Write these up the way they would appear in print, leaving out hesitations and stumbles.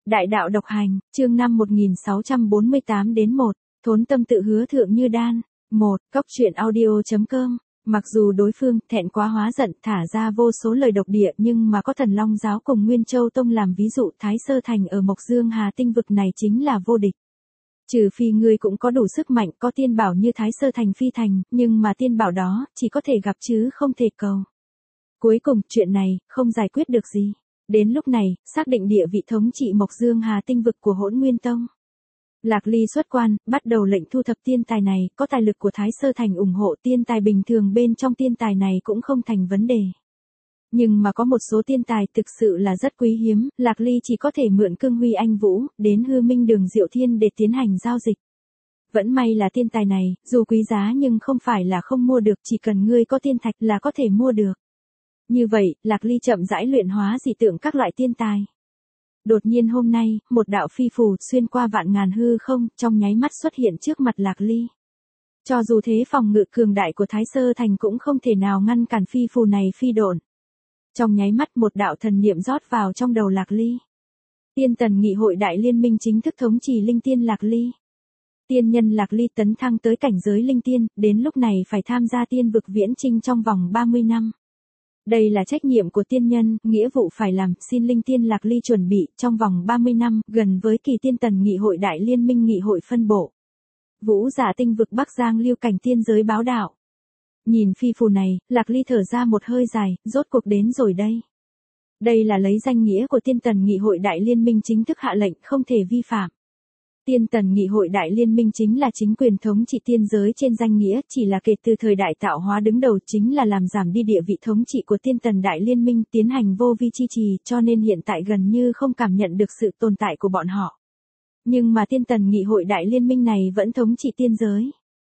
Đại đạo độc hành, chương 5 1648 đến 1, thốn tâm tự hứa thượng như đan. 1. Cóc truyện audio.com. Mặc dù đối phương thẹn quá hóa giận thả ra vô số lời độc địa nhưng mà có Thần Long giáo cùng Nguyên Châu Tông làm ví dụ, Thái Sơ Thành ở Mộc Dương Hà tinh vực này chính là vô địch. Trừ phi ngươi cũng có đủ sức mạnh, có tiên bảo như Thái Sơ Thành phi thành, nhưng mà tiên bảo đó chỉ có thể gặp chứ không thể cầu. Cuối cùng, chuyện này không giải quyết được gì. Đến lúc này, xác định địa vị thống trị Mộc Dương Hà tinh vực của Hỗn Nguyên Tông. Lạc Ly xuất quan, bắt đầu lệnh thu thập tiên tài này, có tài lực của Thái Sơ Thành ủng hộ, tiên tài bình thường bên trong tiên tài này cũng không thành vấn đề. Nhưng mà có một số tiên tài thực sự là rất quý hiếm, Lạc Ly chỉ có thể mượn Cương Huy Anh Vũ, đến Hư Minh Đường Diệu Thiên để tiến hành giao dịch. Vẫn may là tiên tài này, dù quý giá nhưng không phải là không mua được, chỉ cần ngươi có tiên thạch là có thể mua được. Như vậy, Lạc Ly chậm rãi luyện hóa dị tượng các loại tiên tài. Đột nhiên hôm nay, một đạo phi phù xuyên qua vạn ngàn hư không, trong nháy mắt xuất hiện trước mặt Lạc Ly. Cho dù thế phòng ngự cường đại của Thái Sơ Thành cũng không thể nào ngăn cản phi phù này phi độn. Trong nháy mắt một đạo thần niệm rót vào trong đầu Lạc Ly. Tiên Tần Nghị hội Đại Liên Minh chính thức thống trị linh tiên Lạc Ly. Tiên nhân Lạc Ly tấn thăng tới cảnh giới linh tiên, đến lúc này phải tham gia tiên vực viễn chinh trong vòng 30 năm. Đây là trách nhiệm của tiên nhân, nghĩa vụ phải làm, xin linh tiên Lạc Ly chuẩn bị, trong vòng 30 năm, gần với kỳ Tiên Tần Nghị hội Đại Liên Minh Nghị hội phân bộ. Vũ Giả tinh vực Bắc Giang Lưu cảnh tiên giới báo đạo. Nhìn phi phù này, Lạc Ly thở ra một hơi dài, rốt cuộc đến rồi đây. Đây là lấy danh nghĩa của Tiên Tần Nghị hội Đại Liên Minh chính thức hạ lệnh, không thể vi phạm. Tiên Tần Nghị hội Đại Liên Minh chính là chính quyền thống trị tiên giới trên danh nghĩa, chỉ là kể từ thời đại tạo hóa đứng đầu chính là làm giảm đi địa vị thống trị của Tiên Tần Đại Liên Minh, tiến hành vô vi chi trì, cho nên hiện tại gần như không cảm nhận được sự tồn tại của bọn họ. Nhưng mà Tiên Tần Nghị hội Đại Liên Minh này vẫn thống trị tiên giới.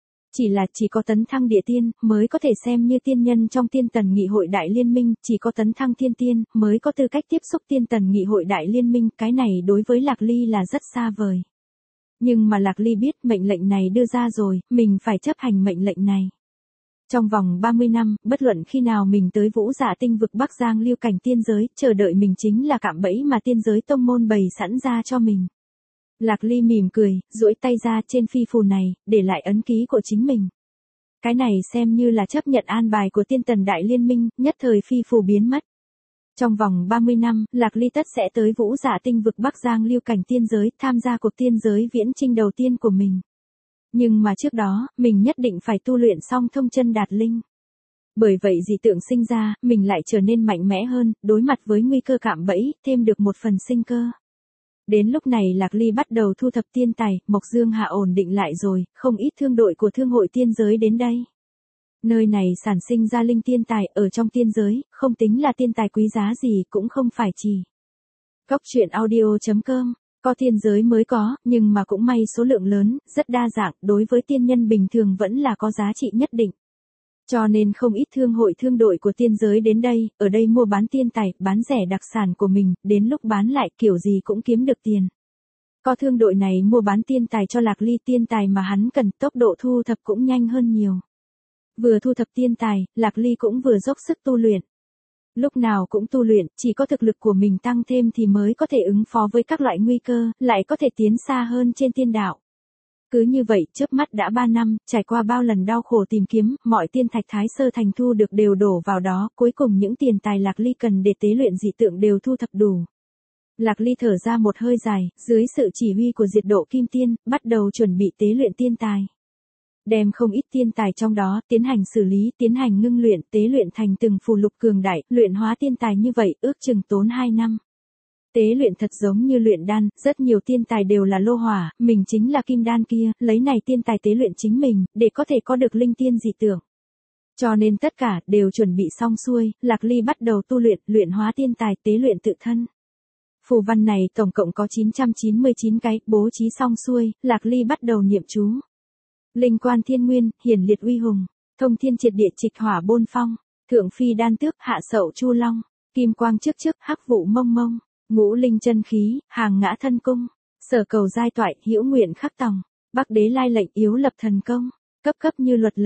Chỉ có tấn thăng địa tiên mới có thể xem như tiên nhân trong Tiên Tần Nghị hội Đại Liên Minh, chỉ có tấn thăng thiên tiên mới có tư cách tiếp xúc Tiên Tần Nghị hội Đại Liên Minh, cái này đối với Lạc Ly là rất xa vời. Nhưng mà Lạc Ly biết mệnh lệnh này đưa ra rồi, mình phải chấp hành mệnh lệnh này. Trong vòng 30 năm, bất luận khi nào mình tới Vũ Giả tinh vực Bắc Giang Lưu cảnh tiên giới, chờ đợi mình chính là cạm bẫy mà tiên giới tông môn bày sẵn ra cho mình. Lạc Ly mỉm cười, duỗi tay ra trên phi phù này, để lại ấn ký của chính mình. Cái này xem như là chấp nhận an bài của Tiên Tần Đại Liên Minh, nhất thời phi phù biến mất. Trong vòng 30 năm, Lạc Ly tất sẽ tới Vũ Giả tinh vực Bắc Giang Lưu cảnh tiên giới, tham gia cuộc tiên giới viễn chinh đầu tiên của mình. Nhưng mà trước đó, mình nhất định phải tu luyện xong thông chân đạt linh. Bởi vậy dị tượng sinh ra, mình lại trở nên mạnh mẽ hơn, đối mặt với nguy cơ cạm bẫy, thêm được một phần sinh cơ. Đến lúc này Lạc Ly bắt đầu thu thập tiên tài, Mộc Dương Hạ ổn định lại rồi, không ít thương đội của thương hội tiên giới đến đây. Nơi này sản sinh ra linh tiên tài, ở trong tiên giới, không tính là tiên tài quý giá gì, cũng không phải chỉ. Cóc truyện audio.com, có tiên giới mới có, nhưng mà cũng may số lượng lớn, rất đa dạng, đối với tiên nhân bình thường vẫn là có giá trị nhất định. Cho nên không ít thương hội thương đội của tiên giới đến đây, ở đây mua bán tiên tài, bán rẻ đặc sản của mình, đến lúc bán lại kiểu gì cũng kiếm được tiền. Có thương đội này mua bán tiên tài cho Lạc Ly, tiên tài mà hắn cần, tốc độ thu thập cũng nhanh hơn nhiều. Vừa thu thập tiên tài, Lạc Ly cũng vừa dốc sức tu luyện. Lúc nào cũng tu luyện, chỉ có thực lực của mình tăng thêm thì mới có thể ứng phó với các loại nguy cơ, lại có thể tiến xa hơn trên tiên đạo. Cứ như vậy, chớp mắt đã 3 năm, trải qua bao lần đau khổ tìm kiếm, mọi tiên thạch Thái Sơ Thành thu được đều đổ vào đó, cuối cùng những tiền tài Lạc Ly cần để tế luyện dị tượng đều thu thập đủ. Lạc Ly thở ra một hơi dài, dưới sự chỉ huy của Diệt Độ Kim Tiên, bắt đầu chuẩn bị tế luyện tiên tài. Đem không ít tiên tài trong đó, tiến hành xử lý, tiến hành ngưng luyện, tế luyện thành từng phù lục cường đại, luyện hóa tiên tài như vậy, ước chừng tốn 2 năm. Tế luyện thật giống như luyện đan, rất nhiều tiên tài đều là lô hỏa, mình chính là kim đan kia, lấy này tiên tài tế luyện chính mình, để có thể có được linh tiên dị tượng. Cho nên tất cả đều chuẩn bị xong xuôi, Lạc Ly bắt đầu tu luyện, luyện hóa tiên tài, tế luyện tự thân. Phù văn này tổng cộng có 999 cái, bố trí xong xuôi, Lạc Ly bắt đầu niệm chú. Linh quan thiên nguyên, hiển liệt uy hùng, thông thiên triệt địa trịch hỏa bôn phong, thượng phi đan tước, hạ sậu chu long, kim quang trước, hắc vụ mông mông, ngũ linh chân khí, hàng ngã thân cung, sở cầu giai toại, hữu nguyện khắc tòng, bắc đế lai lệnh yếu lập thần công, cấp như luật lệnh,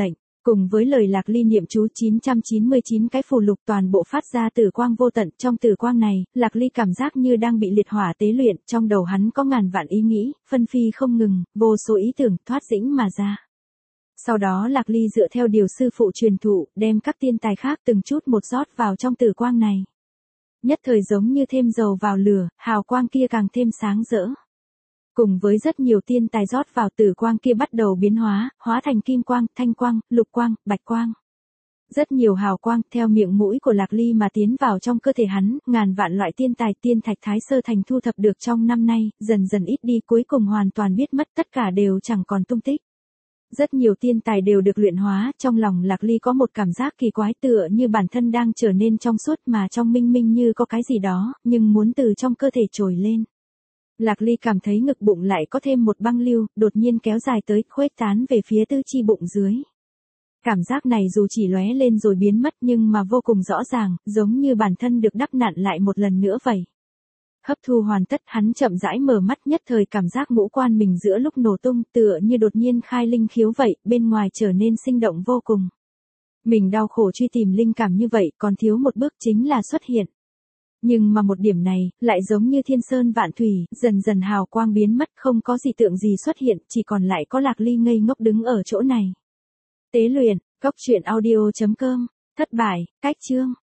Cùng với lời Lạc Ly niệm chú 999 cái phù lục toàn bộ phát ra tử quang vô tận, trong tử quang này, Lạc Ly cảm giác như đang bị liệt hỏa tế luyện, trong đầu hắn có ngàn vạn ý nghĩ, phân phi không ngừng, vô số ý tưởng thoát dĩnh mà ra. Sau đó Lạc Ly dựa theo điều sư phụ truyền thụ, đem các tiên tài khác từng chút một rót vào trong tử quang này. Nhất thời giống như thêm dầu vào lửa, hào quang kia càng thêm sáng rỡ. Cùng với rất nhiều tiên tài rót vào tử quang kia bắt đầu biến hóa, hóa thành kim quang, thanh quang, lục quang, bạch quang. Rất nhiều hào quang theo miệng mũi của Lạc Ly mà tiến vào trong cơ thể hắn, ngàn vạn loại tiên tài tiên thạch Thái Sơ Thành thu thập được trong năm nay, dần dần ít đi cuối cùng hoàn toàn biết mất, tất cả đều chẳng còn tung tích. Rất nhiều tiên tài đều được luyện hóa, trong lòng Lạc Ly có một cảm giác kỳ quái tựa như bản thân đang trở nên trong suốt mà trong minh minh như có cái gì đó, nhưng muốn từ trong cơ thể trồi lên. Lạc Ly cảm thấy ngực bụng lại có thêm một băng lưu, đột nhiên kéo dài tới, khuếch tán về phía tứ chi bụng dưới. Cảm giác này dù chỉ lóe lên rồi biến mất nhưng mà vô cùng rõ ràng, giống như bản thân được đắp nặn lại một lần nữa vậy. Hấp thu hoàn tất, hắn chậm rãi mở mắt, nhất thời cảm giác ngũ quan mình giữa lúc nổ tung tựa như đột nhiên khai linh khiếu vậy, bên ngoài trở nên sinh động vô cùng. Mình đau khổ truy tìm linh cảm như vậy, còn thiếu một bước chính là xuất hiện. Nhưng mà một điểm này, lại giống như thiên sơn vạn thủy, dần dần hào quang biến mất, không có gì tượng gì xuất hiện, chỉ còn lại có Lạc Ly ngây ngốc đứng ở chỗ này. Tế luyện, cốc truyện audio.com, thất bại, cách chương.